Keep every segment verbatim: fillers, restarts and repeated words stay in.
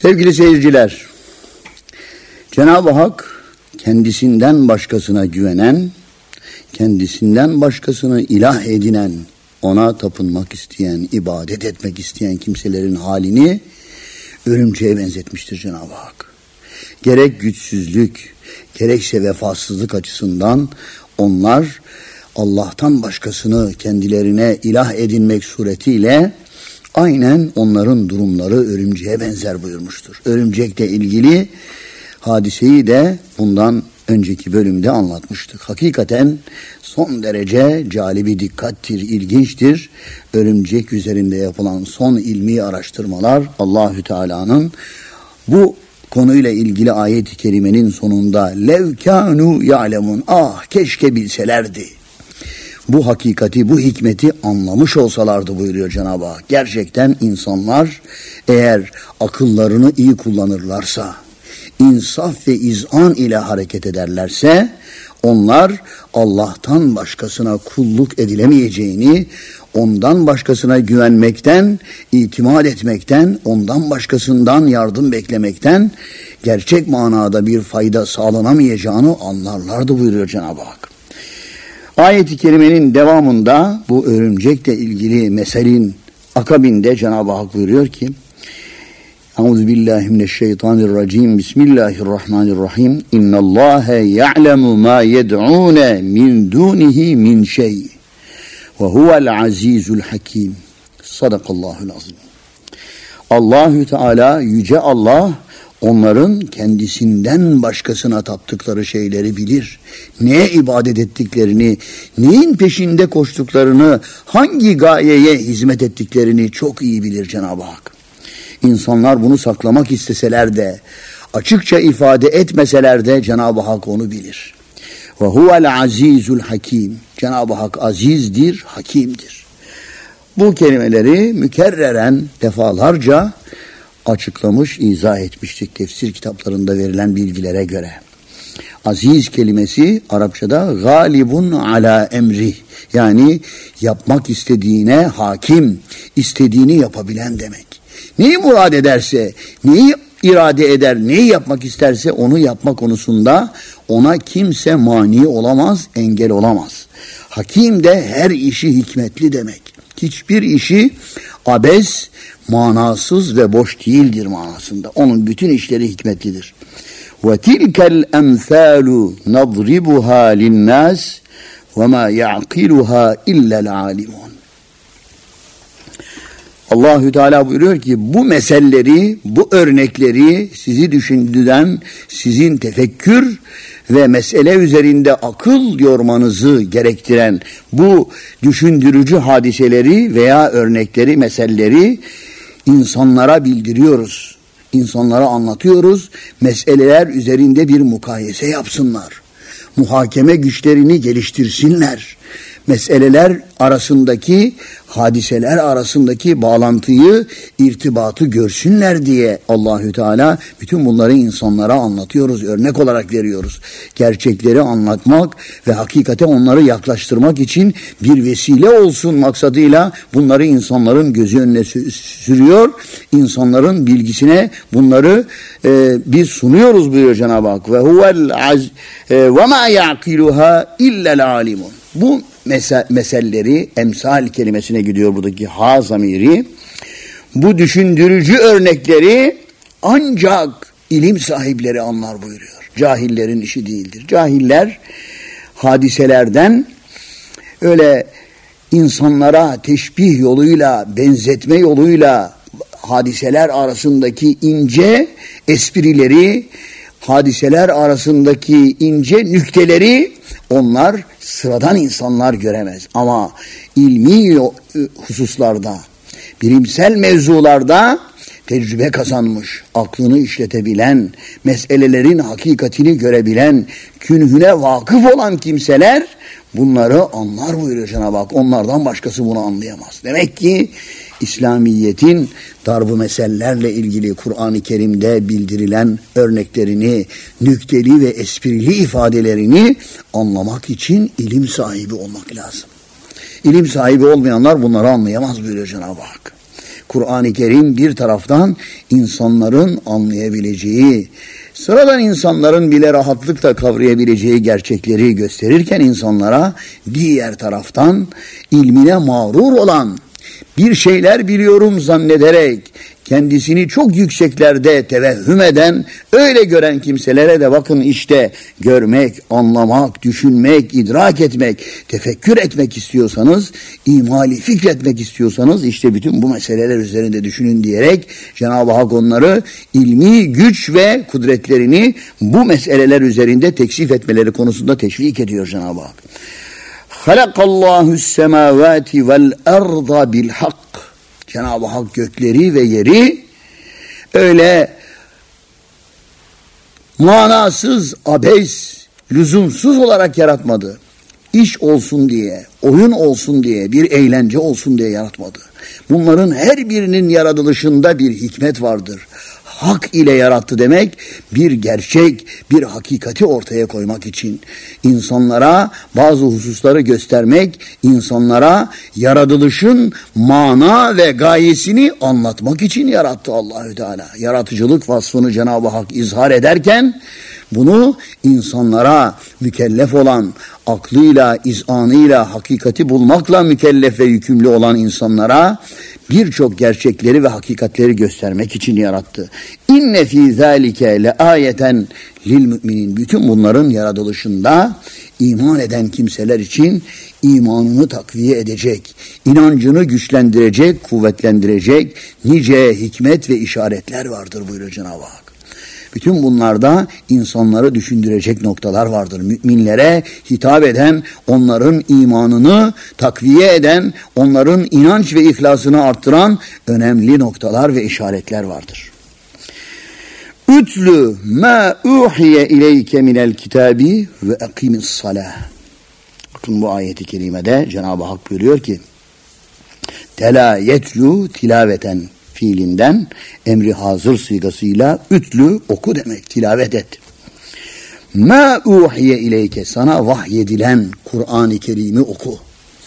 Sevgili seyirciler, Cenab-ı Hak kendisinden başkasına güvenen, kendisinden başkasını ilah edinen, ona tapınmak isteyen, ibadet etmek isteyen kimselerin halini örümceğe benzetmiştir Cenab-ı Hak. Gerek güçsüzlük, gerekse vefasızlık açısından onlar Allah'tan başkasını kendilerine ilah edinmek suretiyle aynen onların durumları örümceğe benzer buyurmuştur. Örümcekle ilgili hadiseyi de bundan önceki bölümde anlatmıştık. Hakikaten son derece calibi dikkattir, ilginçtir. Örümcek üzerinde yapılan son ilmi araştırmalar Allahü Teala'nın bu konuyla ilgili ayet-i kerimenin sonunda lev kânû ya'lemun, ah keşke bilselerdi, bu hakikati, bu hikmeti anlamış olsalardı buyuruyor Cenab-ı Hak. Gerçekten insanlar eğer akıllarını iyi kullanırlarsa, insaf ve izan ile hareket ederlerse, onlar Allah'tan başkasına kulluk edilemeyeceğini, ondan başkasına güvenmekten, itimat etmekten, ondan başkasından yardım beklemekten gerçek manada bir fayda sağlanamayacağını anlarlardı buyuruyor Cenab-ı Hak. Ayet-i kerimenin devamında bu örümcekle ilgili meselin akabinde Cenab-ı Hak buyuruyor ki Euzubillahimineşşeytanirracim. Bismillahirrahmanirrahim. İnnallâhe ya'lemu mâ yed'ûne min dûnihi min şey. Ve huvel azîzul hakîm. Sadakallâhul azîm. Allahü Teala, yüce Allah, onların kendisinden başkasına taptıkları şeyleri bilir. Neye ibadet ettiklerini, neyin peşinde koştuklarını, hangi gayeye hizmet ettiklerini çok iyi bilir Cenab-ı Hak. İnsanlar bunu saklamak isteseler de, açıkça ifade etmeseler de Cenab-ı Hak onu bilir. Ve huvel azizul hakim. Cenab-ı Hak azizdir, hakimdir. Bu kelimeleri mükerreren defalarca açıklamış, izah etmiştik tefsir kitaplarında verilen bilgilere göre. Aziz kelimesi Arapçada galibun ala emri, yani yapmak istediğine hakim, istediğini yapabilen demek. Neyi murad ederse, neyi irade eder, neyi yapmak isterse onu yapma konusunda ona kimse mani olamaz, engel olamaz. Hakim de her işi hikmetli demek. Hiçbir işi abes, manasız ve boş değildir manasında. Onun bütün işleri hikmetlidir. Ve tilkel emsalu nadribuha linnas ve ma ya'qiluha illa'l alimun. Allahü Teala buyuruyor ki bu meselleri, bu örnekleri sizi düşündüren, sizin tefekkür ve mesele üzerinde akıl yormanızı gerektiren bu düşündürücü hadiseleri veya örnekleri, meseleleri insanlara bildiriyoruz. İnsanlara anlatıyoruz. Meseleler üzerinde bir mukayese yapsınlar. Muhakeme güçlerini geliştirsinler. Meseleler arasındaki, hadiseler arasındaki bağlantıyı, irtibatı görsünler diye Allahü Teala bütün bunları insanlara anlatıyoruz, örnek olarak veriyoruz. Gerçekleri anlatmak ve hakikate onları yaklaştırmak için bir vesile olsun maksadıyla bunları insanların gözü önüne sürüyor. İnsanların bilgisine bunları e, biz sunuyoruz buyuruyor Cenab-ı Hak. Ve huvel az ve ma ya'qiluha illa'l alimun. Bu Mese- meselleri, emsal kelimesine gidiyor buradaki ha zamiri. Bu düşündürücü örnekleri ancak ilim sahipleri anlar buyuruyor. Cahillerin işi değildir. Cahiller hadiselerden öyle insanlara teşbih yoluyla, benzetme yoluyla hadiseler arasındaki ince esprileri, hadiseler arasındaki ince nükteleri onlar sıradan insanlar göremez. Ama ilmi hususlarda, bilimsel mevzularda tecrübe kazanmış, aklını işletebilen, meselelerin hakikatini görebilen, künhüne vakıf olan kimseler bunları anlar buyuruyor Cenab-ı Hak. Onlardan başkası bunu anlayamaz. Demek ki İslamiyet'in darb-ı mesellerle ilgili Kur'an-ı Kerim'de bildirilen örneklerini, nükteli ve esprili ifadelerini anlamak için ilim sahibi olmak lazım. İlim sahibi olmayanlar bunları anlayamaz buyuruyor Cenab-ı Hak. Kur'an-ı Kerim bir taraftan insanların anlayabileceği, sıradan insanların bile rahatlıkla kavrayabileceği gerçekleri gösterirken insanlara, diğer taraftan ilmine mağrur olan, bir şeyler biliyorum zannederek kendisini çok yükseklerde tevehhüm eden, öyle gören kimselere de bakın işte görmek, anlamak, düşünmek, idrak etmek, tefekkür etmek istiyorsanız, imali fikretmek istiyorsanız işte bütün bu meseleler üzerinde düşünün diyerek Cenab-ı Hak onları ilmi güç ve kudretlerini bu meseleler üzerinde tekşif etmeleri konusunda teşvik ediyor Cenab-ı Hak. Halakallahu semavati vel arda bil hak. Cenab-ı Hak gökleri ve yeri öyle manasız, abes, lüzumsuz olarak yaratmadı. İş olsun diye, oyun olsun diye, bir eğlence olsun diye yaratmadı. Bunların her birinin yaratılışında bir hikmet vardır. Hak ile yarattı demek, bir gerçek, bir hakikati ortaya koymak için, insanlara bazı hususları göstermek, insanlara yaratılışın mana ve gayesini anlatmak için yarattı Allahü Teala. Yaratıcılık vasfını Cenab-ı Hak izhar ederken, bunu insanlara mükellef olan, aklıyla, izanıyla, hakikati bulmakla mükellef ve yükümlü olan insanlara birçok gerçekleri ve hakikatleri göstermek için yarattı. İnne fî zâlike le âyeten lil müminin. Bütün bunların yaratılışında iman eden kimseler için imanını takviye edecek, inancını güçlendirecek, kuvvetlendirecek nice hikmet ve işaretler vardır buyuruyor Cenab-ı Hak. Bütün bunlarda insanları düşündürecek noktalar vardır. Müminlere hitap eden, onların imanını takviye eden, onların inanç ve ihlasını arttıran önemli noktalar ve işaretler vardır. Ütlü ma uhiye ileyke minel kitabi ve akimis salah. Bakın bu ayeti kerimede Cenab-ı Hak buyuruyor ki, tela yetlu tilaveten fiilinden emri hazır sigasıyla ütlü oku demek, tilavet et. Ma uhiye ileyke, sana vahyedilen Kur'an-ı Kerim'i oku.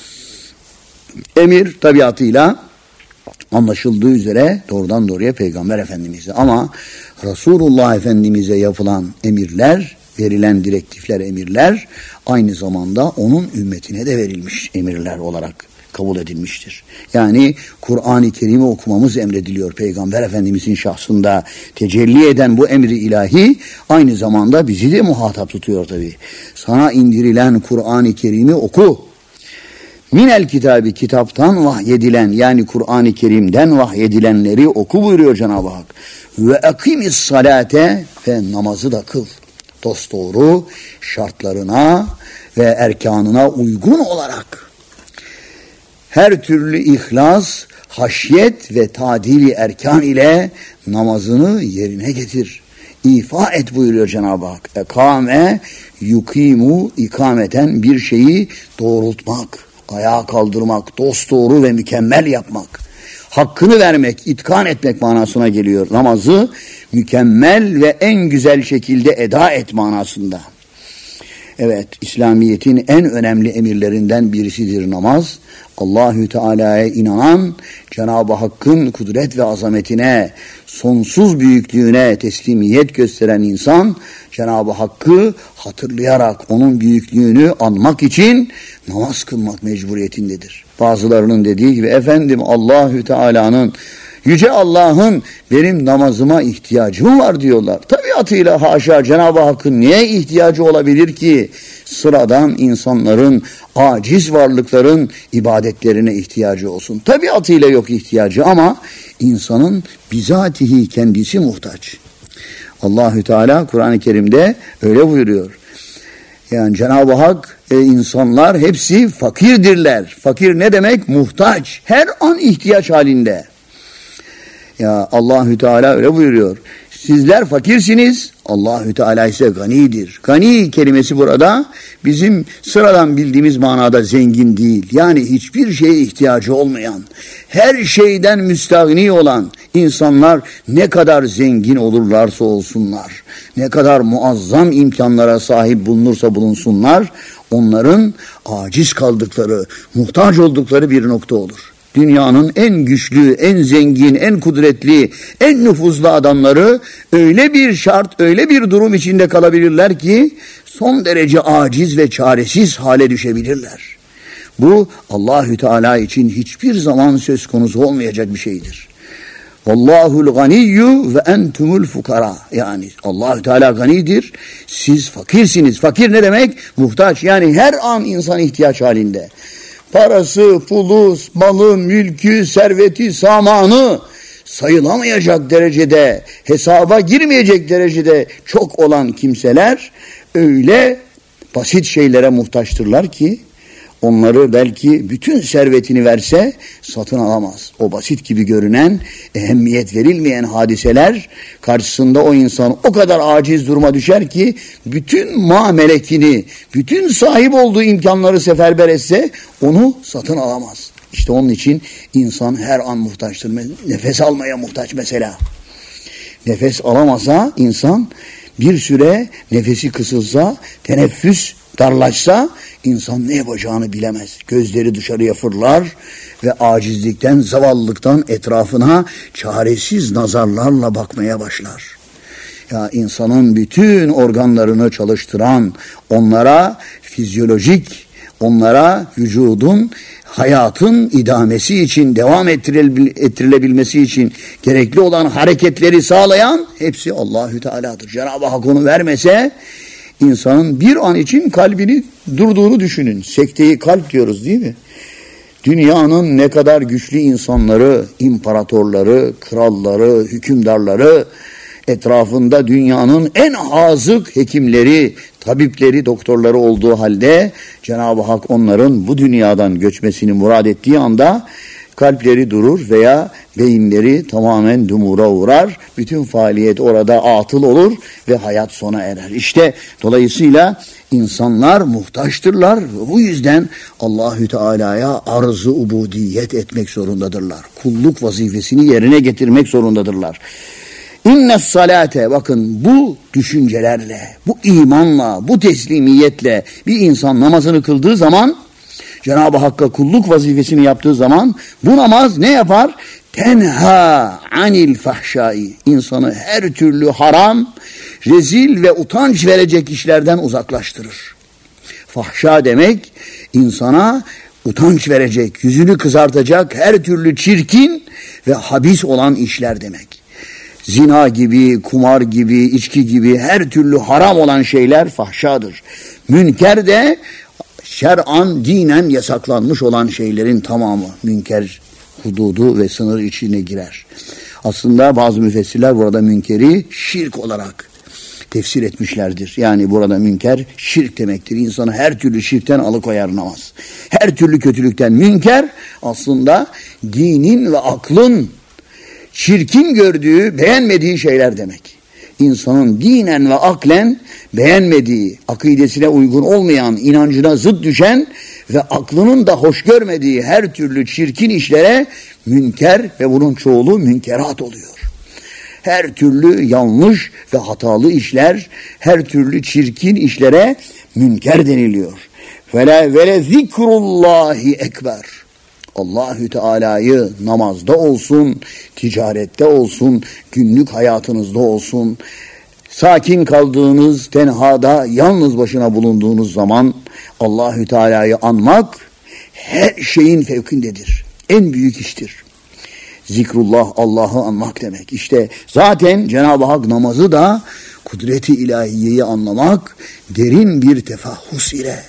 Emir tabiatıyla anlaşıldığı üzere doğrudan doğruya Peygamber Efendimiz'e, ama Resulullah Efendimiz'e yapılan emirler, verilen direktifler, emirler aynı zamanda onun ümmetine de verilmiş emirler olarak kabul edilmiştir. Yani Kur'an-ı Kerim'i okumamız emrediliyor. Peygamber Efendimizin şahsında tecelli eden bu emri ilahi aynı zamanda bizi de muhatap tutuyor tabii. Sana indirilen Kur'an-ı Kerim'i oku. Minel kitabı, kitaptan vahyedilen, yani Kur'an-ı Kerim'den vahyedilenleri oku buyuruyor Cenab-ı Hak. Ve akimis salate, ve namazı da kıl. Dosdoğru şartlarına ve erkanına uygun olarak. Her türlü ihlas, haşyet ve tadili erkan ile namazını yerine getir. İfa et buyuruyor Cenab-ı Hak. Ekame yukimu, ikameten, bir şeyi doğrultmak, ayağa kaldırmak, dosdoğru ve mükemmel yapmak. Hakkını vermek, itkan etmek manasına geliyor. Namazı mükemmel ve en güzel şekilde eda et manasında. Evet, İslamiyet'in en önemli emirlerinden birisidir namaz. Allahü Teala'ya inanan, Cenab-ı Hakk'ın kudret ve azametine, sonsuz büyüklüğüne teslimiyet gösteren insan, Cenab-ı Hakk'ı hatırlayarak onun büyüklüğünü anmak için namaz kılmak mecburiyetindedir. Bazılarının dediği gibi, efendim Allahü Teala'nın, Yüce Allah'ın benim namazıma ihtiyacı mı var diyorlar. Tabiatıyla haşa, Cenab-ı Hakk'ın niye ihtiyacı olabilir ki? Sıradan insanların, aciz varlıkların ibadetlerine ihtiyacı olsun. Tabiatıyla yok ihtiyacı, ama insanın bizatihi kendisi muhtaç. Allahü Teala Kur'an-ı Kerim'de öyle buyuruyor. Yani Cenab-ı Hak, e, insanlar hepsi fakirdirler. Fakir ne demek? Muhtaç. Her an ihtiyaç halinde. Ya Allahü Teala öyle buyuruyor. Sizler fakirsiniz, Allahü Teala ise ganidir. Gani kelimesi burada bizim sıradan bildiğimiz manada zengin değil. Yani hiçbir şeye ihtiyacı olmayan, her şeyden müstahni olan insanlar ne kadar zengin olurlarsa olsunlar, ne kadar muazzam imkanlara sahip bulunursa bulunsunlar, onların aciz kaldıkları, muhtaç oldukları bir nokta olur. dünyanın en güçlü, en zengin, en kudretli, en nüfuzlu adamları öyle bir şart, öyle bir durum içinde kalabilirler ki son derece aciz ve çaresiz hale düşebilirler. Bu Allahü Teala için hiçbir zaman söz konusu olmayacak bir şeydir. Vallahul ganiyyu ve entumul fukara. Yani Allahü Teala ganidir, siz fakirsiniz. Fakir ne demek? Muhtaç. Yani her an insan ihtiyaç halinde. Parası, pulu, malı, mülkü, serveti, samanı sayılamayacak derecede, hesaba girmeyecek derecede çok olan kimseler öyle basit şeylere muhtaçtırlar ki onları belki bütün servetini verse satın alamaz. O basit gibi görünen, ehemmiyet verilmeyen hadiseler karşısında o insan o kadar aciz duruma düşer ki bütün ma melekini, bütün sahip olduğu imkanları seferber etse onu satın alamaz. İşte onun için insan her an muhtaçtır. Nefes almaya muhtaç mesela. Nefes alamasa insan bir süre nefesi kısılsa, teneffüs darlaşsa insan ne yapacağını bilemez. Gözleri dışarıya fırlar ve acizlikten, zavallılıktan etrafına çaresiz nazarlarla bakmaya başlar. Ya insanın bütün organlarını çalıştıran, onlara fizyolojik, onlara vücudun, hayatın idamesi için, devam ettirilebilmesi için gerekli olan hareketleri sağlayan hepsi Allahü Teala'dır. Cenab-ı Hak onu vermese insanın bir an için kalbini durduğunu düşünün. Sekteyi kalp diyoruz değil mi? Dünyanın ne kadar güçlü insanları, imparatorları, kralları, hükümdarları, etrafında dünyanın en hazık hekimleri, tabipleri, doktorları olduğu halde Cenab-ı Hak onların bu dünyadan göçmesini murad ettiği anda kalpleri durur veya beyinleri tamamen dumura uğrar. Bütün faaliyet orada atıl olur ve hayat sona erer. İşte dolayısıyla insanlar muhtaçtırlar. Bu yüzden Allahü Teala'ya arz-ı ubudiyet etmek zorundadırlar. Kulluk vazifesini yerine getirmek zorundadırlar. İnne salate, bakın bu düşüncelerle, bu imanla, bu teslimiyetle bir insan namazını kıldığı zaman, Cenab-ı Hakk'a kulluk vazifesini yaptığı zaman bu namaz ne yapar? Tenha anil fahşai. İnsanı her türlü haram, rezil ve utanç verecek işlerden uzaklaştırır. Fahşa demek insana utanç verecek, yüzünü kızartacak her türlü çirkin ve habis olan işler demek. Zina gibi, kumar gibi, içki gibi her türlü haram olan şeyler fahşadır. Münker de şer'an, dinen yasaklanmış olan şeylerin tamamı münker hududu ve sınır içine girer. Aslında bazı müfessirler burada münkeri şirk olarak tefsir etmişlerdir. Yani burada münker şirk demektir. İnsanı her türlü şirkten alıkoyar namaz. Her türlü kötülükten. Münker aslında dinin ve aklın çirkin gördüğü, beğenmediği şeyler demek. İnsanın dinen ve aklen beğenmediği, akidesine uygun olmayan, inancına zıt düşen ve aklının da hoş görmediği her türlü çirkin işlere münker ve bunun çoğulu münkerat oluyor. Her türlü yanlış ve hatalı işler, her türlü çirkin işlere münker deniliyor. Vele vele zikrullahi ekber. Allahü Teala'yı namazda olsun, ticarette olsun, günlük hayatınızda olsun, sakin kaldığınız tenhada, yalnız başına bulunduğunuz zaman Allahü Teala'yı anmak her şeyin fevkindedir. En büyük iştir. Zikrullah, Allah'ı anmak demek. İşte zaten Cenab-ı Hak namazı da kudreti ilahiyeyi anlamak derin bir tefahhus ile,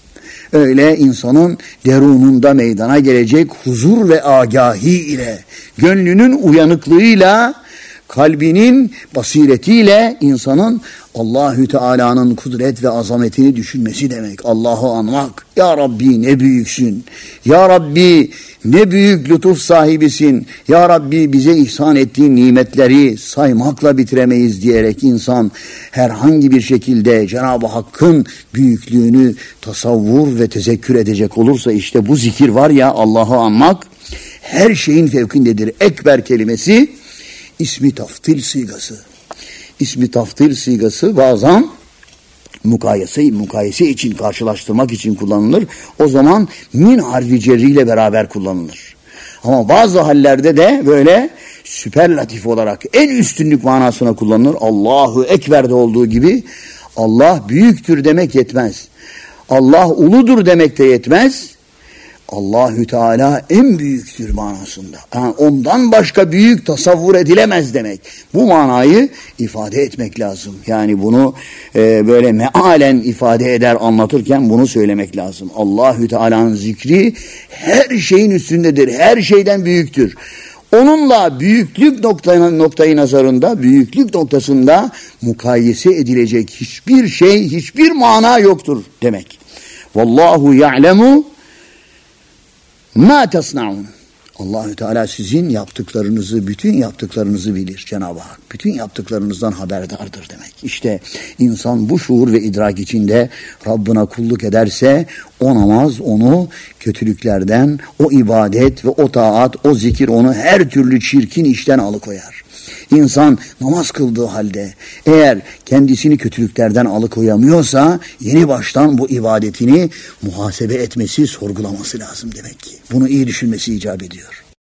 öyle insanın derununda meydana gelecek huzur ve agahi ile, gönlünün uyanıklığıyla, kalbinin basiretiyle insanın Allahü Teala'nın kudret ve azametini düşünmesi demek. Allah'ı anmak. Ya Rabbi ne büyüksün. Ya Rabbi ne büyük lütuf sahibisin. Ya Rabbi bize ihsan ettiğin nimetleri saymakla bitiremeyiz diyerek insan herhangi bir şekilde Cenab-ı Hakk'ın büyüklüğünü tasavvur ve tezekkür edecek olursa işte bu zikir var ya, Allah'ı anmak her şeyin fevkindedir. Ekber kelimesi ismi taftil sigası. İsmi taftil sigası bazen mukayese, mukayese için, karşılaştırmak için kullanılır. O zaman min harfi cerriyle beraber kullanılır. Ama bazı hallerde de böyle süperlatif olarak en üstünlük manasına kullanılır. Allahu Ekber'de olduğu gibi Allah büyüktür demek yetmez. Allah uludur demek de yetmez. Allahü Teala en büyüktür manasında. Yani ondan başka büyük tasavvur edilemez demek. Bu manayı ifade etmek lazım. Yani bunu e, böyle mealen ifade eder anlatırken bunu söylemek lazım. Allahü Teala'nın zikri her şeyin üstündedir. Her şeyden büyüktür. Onunla büyüklük noktayı, noktayı nazarında, büyüklük noktasında mukayese edilecek hiçbir şey, hiçbir mana yoktur demek. Vallahu ya'lemu ma tasnaun. Allahü Teala sizin yaptıklarınızı, bütün yaptıklarınızı bilir Cenab-ı Hak. Bütün yaptıklarınızdan haberdardır demek. İşte insan bu şuur ve idrak içinde Rabbına kulluk ederse o namaz onu kötülüklerden, o ibadet ve o taat, o zikir onu her türlü çirkin işten alıkoyar. İnsan namaz kıldığı halde eğer kendisini kötülüklerden alıkoyamıyorsa yeni baştan bu ibadetini muhasebe etmesi, sorgulaması lazım demek ki. Bunu iyi düşünmesi icap ediyor.